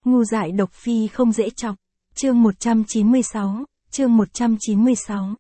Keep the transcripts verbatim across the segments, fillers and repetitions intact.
Ngu dại độc phi không dễ chọc. Chương một trăm chín mươi sáu, chương một trăm chín mươi sáu.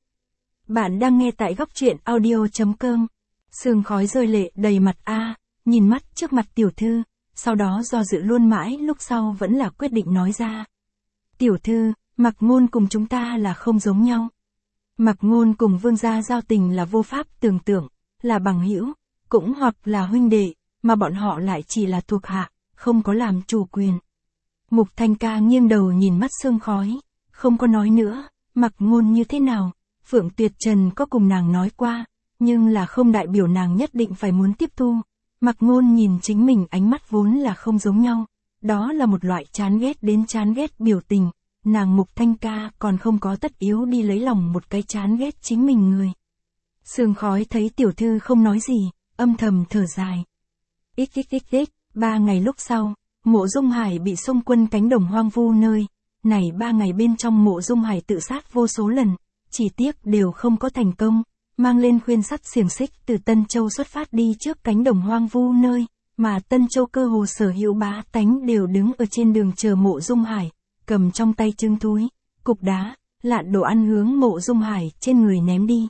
Bạn đang nghe tại góc truyện audio.com. Sương khói rơi lệ đầy mặt A, nhìn mắt trước mặt tiểu thư, sau đó do dự luôn mãi lúc sau vẫn là quyết định nói ra. Tiểu thư, Mặc Ngôn cùng chúng ta là không giống nhau. Mặc Ngôn cùng Vương gia giao tình là vô pháp tưởng tượng, là bằng hữu, cũng hoặc là huynh đệ, mà bọn họ lại chỉ là thuộc hạ, không có làm chủ quyền. Mục Thanh Ca nghiêng đầu nhìn mắt sương khói, không có nói nữa, Mặc Ngôn như thế nào, Phượng Tuyệt Trần có cùng nàng nói qua, nhưng là không đại biểu nàng nhất định phải muốn tiếp thu. Mặc Ngôn nhìn chính mình ánh mắt vốn là không giống nhau, đó là một loại chán ghét đến chán ghét biểu tình, nàng Mục Thanh Ca còn không có tất yếu đi lấy lòng một cái chán ghét chính mình người. Sương khói thấy tiểu thư không nói gì, âm thầm thở dài. Xxxx, ba ngày lúc sau, Mộ Dung Hải bị xông quân cánh đồng hoang vu nơi, này ba ngày bên trong Mộ Dung Hải tự sát vô số lần, chỉ tiếc đều không có thành công, mang lên khuyên sắt xiềng xích từ Tân Châu xuất phát đi trước cánh đồng hoang vu nơi, mà Tân Châu cơ hồ sở hữu bá tánh đều đứng ở trên đường chờ Mộ Dung Hải, cầm trong tay trứng túi, cục đá, lạn đồ ăn hướng Mộ Dung Hải trên người ném đi.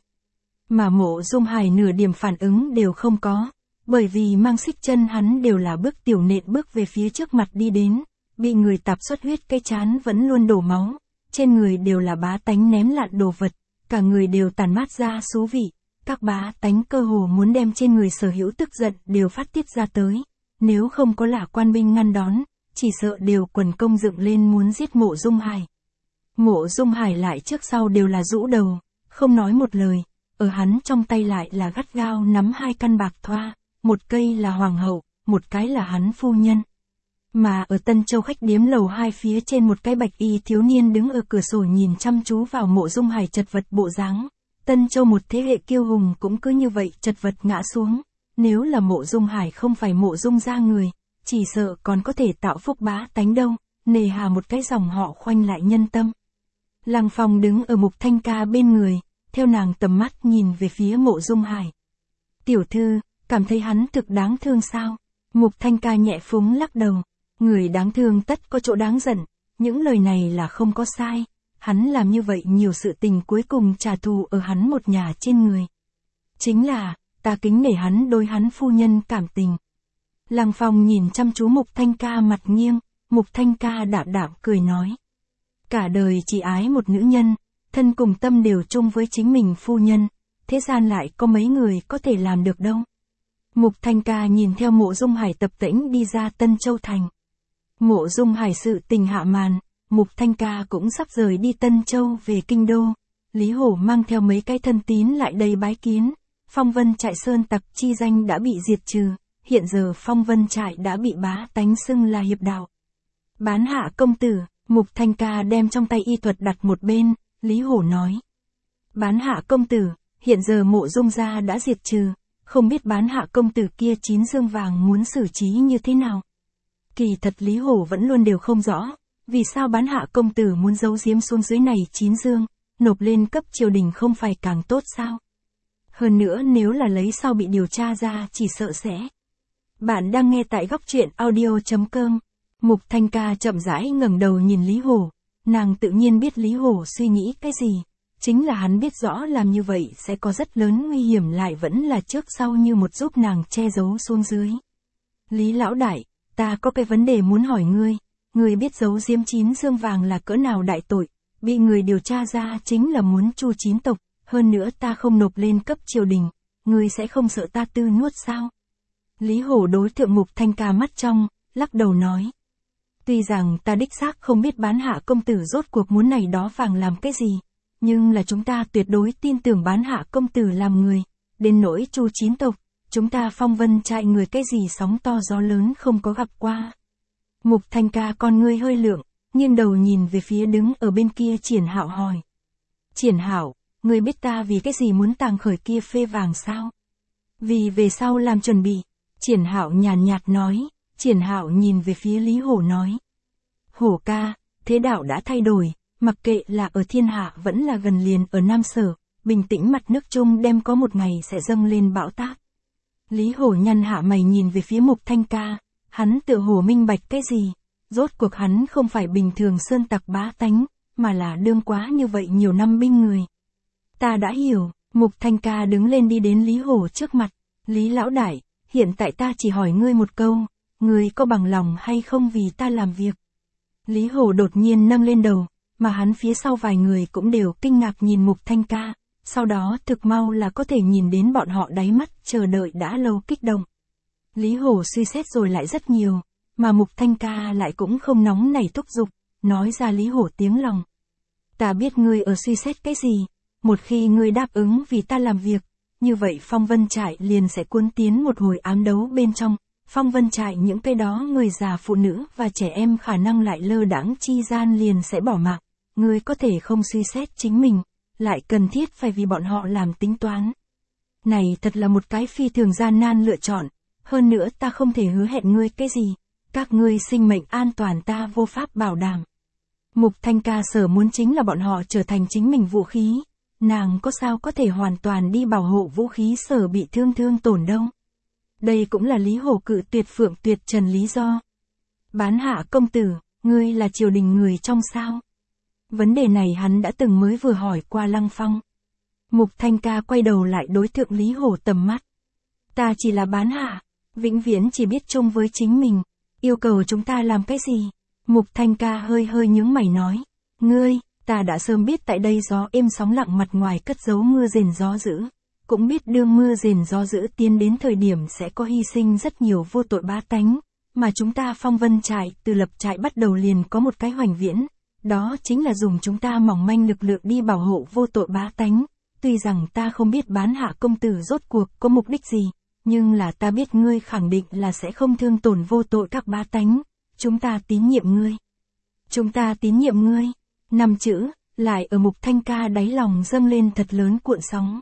Mà Mộ Dung Hải nửa điểm phản ứng đều không có, bởi vì mang xích chân hắn đều là bước tiểu nện bước về phía trước mặt đi đến, bị người tạp xuất huyết cái chán vẫn luôn đổ máu, trên người đều là bá tánh ném lạn đồ vật, cả người đều tàn mát ra xú vị, các bá tánh cơ hồ muốn đem trên người sở hữu tức giận đều phát tiết ra tới, nếu không có là quan binh ngăn đón, chỉ sợ đều quần công dựng lên muốn giết Mộ Dung Hải. Mộ Dung Hải lại trước sau đều là rũ đầu, không nói một lời, ở hắn trong tay lại là gắt gao nắm hai căn bạc thoa, một cây là hoàng hậu, một cái là hắn phu nhân. Mà ở Tân Châu khách điếm lầu hai phía trên một cái bạch y thiếu niên đứng ở cửa sổ nhìn chăm chú vào Mộ Dung Hải chật vật bộ dáng. Tân Châu một thế hệ kiêu hùng cũng cứ như vậy chật vật ngã xuống, nếu là Mộ Dung Hải không phải Mộ Dung gia người, chỉ sợ còn có thể tạo phúc bá tánh đâu, nề hà một cái dòng họ khoanh lại nhân tâm. Lăng Phong đứng ở Mục Thanh Ca bên người, theo nàng tầm mắt nhìn về phía Mộ Dung Hải. Tiểu thư, cảm thấy hắn thực đáng thương sao? Mục Thanh Ca nhẹ phúng lắc đầu, người đáng thương tất có chỗ đáng giận, những lời này là không có sai, hắn làm như vậy nhiều sự tình cuối cùng trả thù ở hắn một nhà trên người. Chính là, ta kính nể hắn đối hắn phu nhân cảm tình. Lăng Phong nhìn chăm chú Mục Thanh Ca mặt nghiêng, Mục Thanh Ca đạm đạm cười nói. Cả đời chỉ ái một nữ nhân, thân cùng tâm đều chung với chính mình phu nhân, thế gian lại có mấy người có thể làm được đâu. Mục Thanh Ca nhìn theo Mộ Dung Hải tập tễnh đi ra Tân Châu Thành. Mộ Dung Hải sự tình hạ màn, Mục Thanh Ca cũng sắp rời đi Tân Châu về Kinh Đô. Lý Hổ mang theo mấy cái thân tín lại đây bái kiến. Phong Vân Trại sơn tặc chi danh đã bị diệt trừ, hiện giờ Phong Vân Trại đã bị bá tánh xưng là hiệp đạo. Bán hạ công tử, Mục Thanh Ca đem trong tay y thuật đặt một bên, Lý Hổ nói. Bán hạ công tử, hiện giờ Mộ Dung gia đã diệt trừ, không biết bán hạ công tử kia chín dương vàng muốn xử trí như thế nào. Kỳ thật Lý Hổ vẫn luôn đều không rõ, vì sao bán hạ công tử muốn giấu giếm xuống dưới này chín dương, nộp lên cấp triều đình không phải càng tốt sao? Hơn nữa nếu là lấy sau bị điều tra ra chỉ sợ sẽ. Bạn đang nghe tại góc truyện audio.com. Mục Thanh Ca chậm rãi ngẩng đầu nhìn Lý Hổ, nàng tự nhiên biết Lý Hổ suy nghĩ cái gì, chính là hắn biết rõ làm như vậy sẽ có rất lớn nguy hiểm lại vẫn là trước sau như một giúp nàng che giấu xuống dưới. Lý lão đại, ta có cái vấn đề muốn hỏi ngươi, ngươi biết giấu giếm chín dương vàng là cỡ nào đại tội, bị người điều tra ra chính là muốn chu chín tộc, hơn nữa ta không nộp lên cấp triều đình, ngươi sẽ không sợ ta tư nuốt sao? Lý Hổ đối thượng Mục Thanh Ca mắt trong, lắc đầu nói. Tuy rằng ta đích xác không biết bán hạ công tử rốt cuộc muốn này đó vàng làm cái gì, nhưng là chúng ta tuyệt đối tin tưởng bán hạ công tử làm người, đến nỗi chu chín tộc, chúng ta Phong Vân Trại người cái gì sóng to gió lớn không có gặp qua. Mục Thanh Ca con ngươi hơi lượng, nghiêng đầu nhìn về phía đứng ở bên kia Triển Hạo hỏi. Triển Hạo, ngươi biết ta vì cái gì muốn tàng khởi kia phê vàng sao? Vì về sau làm chuẩn bị. Triển Hạo nhàn nhạt nói. Triển Hạo nhìn về phía Lý Hổ nói. Hổ ca, thế đạo đã thay đổi, mặc kệ là ở thiên hạ vẫn là gần liền ở Nam Sở, bình tĩnh mặt nước Trung đem có một ngày sẽ dâng lên bão táp. Lý Hổ nhăn hạ mày nhìn về phía Mục Thanh Ca, hắn tựa hồ minh bạch cái gì, Rốt cuộc hắn không phải bình thường sơn tặc bá tánh, mà là đương quá như vậy nhiều năm binh người. Ta đã hiểu, Mục Thanh Ca đứng lên đi đến Lý Hổ trước mặt. Lý lão đại, hiện tại ta chỉ hỏi ngươi một câu, ngươi có bằng lòng hay không vì ta làm việc? Lý Hổ đột nhiên nâng lên đầu, mà hắn phía sau vài người cũng đều kinh ngạc nhìn Mục Thanh Ca, sau đó thực mau là có thể nhìn đến bọn họ đáy mắt chờ đợi đã lâu kích động. Lý Hổ suy xét rồi lại rất nhiều, mà Mục Thanh Ca lại cũng không nóng nảy thúc giục, nói ra Lý Hổ tiếng lòng. Ta biết ngươi ở suy xét cái gì, một khi ngươi đáp ứng vì ta làm việc, như vậy Phong Vân Trại liền sẽ cuốn tiến một hồi ám đấu bên trong. Phong Vân Trại những cái đó người già phụ nữ và trẻ em khả năng lại lơ đãng chi gian liền sẽ bỏ mạng, ngươi có thể không suy xét chính mình, lại cần thiết phải vì bọn họ làm tính toán. Này thật là một cái phi thường gian nan lựa chọn, hơn nữa ta không thể hứa hẹn ngươi cái gì, các ngươi sinh mệnh an toàn ta vô pháp bảo đảm. Mục Thanh Ca sở muốn chính là bọn họ trở thành chính mình vũ khí, nàng có sao có thể hoàn toàn đi bảo hộ vũ khí sở bị thương thương tổn đâu. Đây cũng là Lý Hổ cự tuyệt Phượng Tuyệt Trần lý do. Bán Hạ công tử, ngươi là triều đình người trong sao? Vấn đề này hắn đã từng mới vừa hỏi qua Lăng Phong. Mục Thanh Ca quay đầu lại đối thượng Lý Hổ tầm mắt. Ta chỉ là bán hạ, vĩnh viễn chỉ biết chung với chính mình, yêu cầu chúng ta làm cái gì? Mục Thanh Ca hơi hơi nhướng mày nói. Ngươi, ta đã sớm biết tại đây gió êm sóng lặng mặt ngoài cất giấu mưa rền gió dữ. Cũng biết đương mưa rền gió dữ tiến đến thời điểm sẽ có hy sinh rất nhiều vô tội bá tánh, mà chúng ta Phong Vân Trại từ lập trại bắt đầu liền có một cái hoành viễn, đó chính là dùng chúng ta mỏng manh lực lượng đi bảo hộ vô tội bá tánh. Tuy rằng ta không biết Bán Hạ công tử rốt cuộc có mục đích gì, nhưng là ta biết ngươi khẳng định là sẽ không thương tổn vô tội các bá tánh, chúng ta tín nhiệm ngươi. Chúng ta tín nhiệm ngươi, năm chữ, lại ở Mục Thanh Ca đáy lòng dâng lên thật lớn cuộn sóng.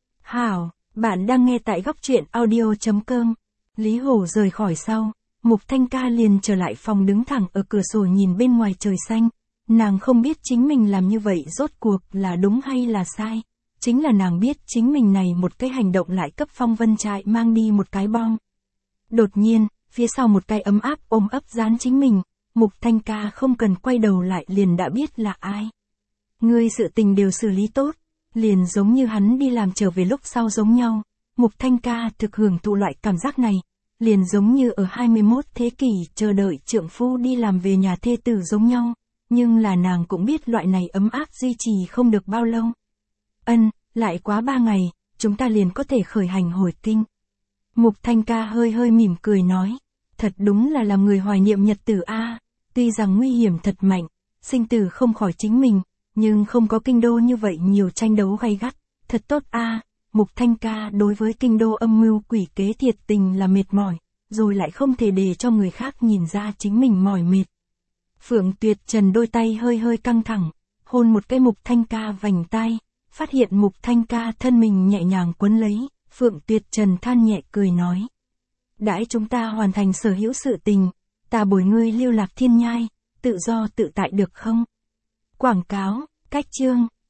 Hảo, bạn đang nghe tại góc truyện audio chấm com. Lý Hổ rời khỏi sau, Mục Thanh Ca liền trở lại phòng đứng thẳng ở cửa sổ nhìn bên ngoài trời xanh. Nàng không biết chính mình làm như vậy rốt cuộc là đúng hay là sai. Chính là nàng biết chính mình này một cái hành động lại cấp Phong Vân Trại mang đi một cái bom. Đột nhiên, phía sau một cái ấm áp ôm ấp dán chính mình, Mục Thanh Ca không cần quay đầu lại liền đã biết là ai. Ngươi sự tình đều xử lý tốt. Liền giống như hắn đi làm trở về lúc sau giống nhau, Mục Thanh Ca thực hưởng thụ loại cảm giác này, liền giống như ở hai mươi mốt thế kỷ chờ đợi trượng phu đi làm về nhà thê tử giống nhau, nhưng là nàng cũng biết loại này ấm áp duy trì không được bao lâu. Ân, lại quá ba ngày, chúng ta liền có thể khởi hành hồi kinh. Mục Thanh Ca hơi hơi mỉm cười nói, thật đúng là làm người hoài niệm nhật tử a, tuy rằng nguy hiểm thật mạnh, sinh tử không khỏi chính mình. Nhưng không có kinh đô như vậy nhiều tranh đấu gay gắt, thật tốt a. À, Mục Thanh Ca đối với kinh đô âm mưu quỷ kế thiệt tình là mệt mỏi, rồi lại không thể để cho người khác nhìn ra chính mình mỏi mệt. Phượng Tuyệt Trần đôi tay hơi hơi căng thẳng, hôn một cái Mục Thanh Ca vành tai, phát hiện Mục Thanh Ca thân mình nhẹ nhàng quấn lấy, Phượng Tuyệt Trần than nhẹ cười nói. Đãi chúng ta hoàn thành sở hữu sự tình, ta bồi ngươi lưu lạc thiên nhai, tự do tự tại được không? Quảng cáo, cách chương.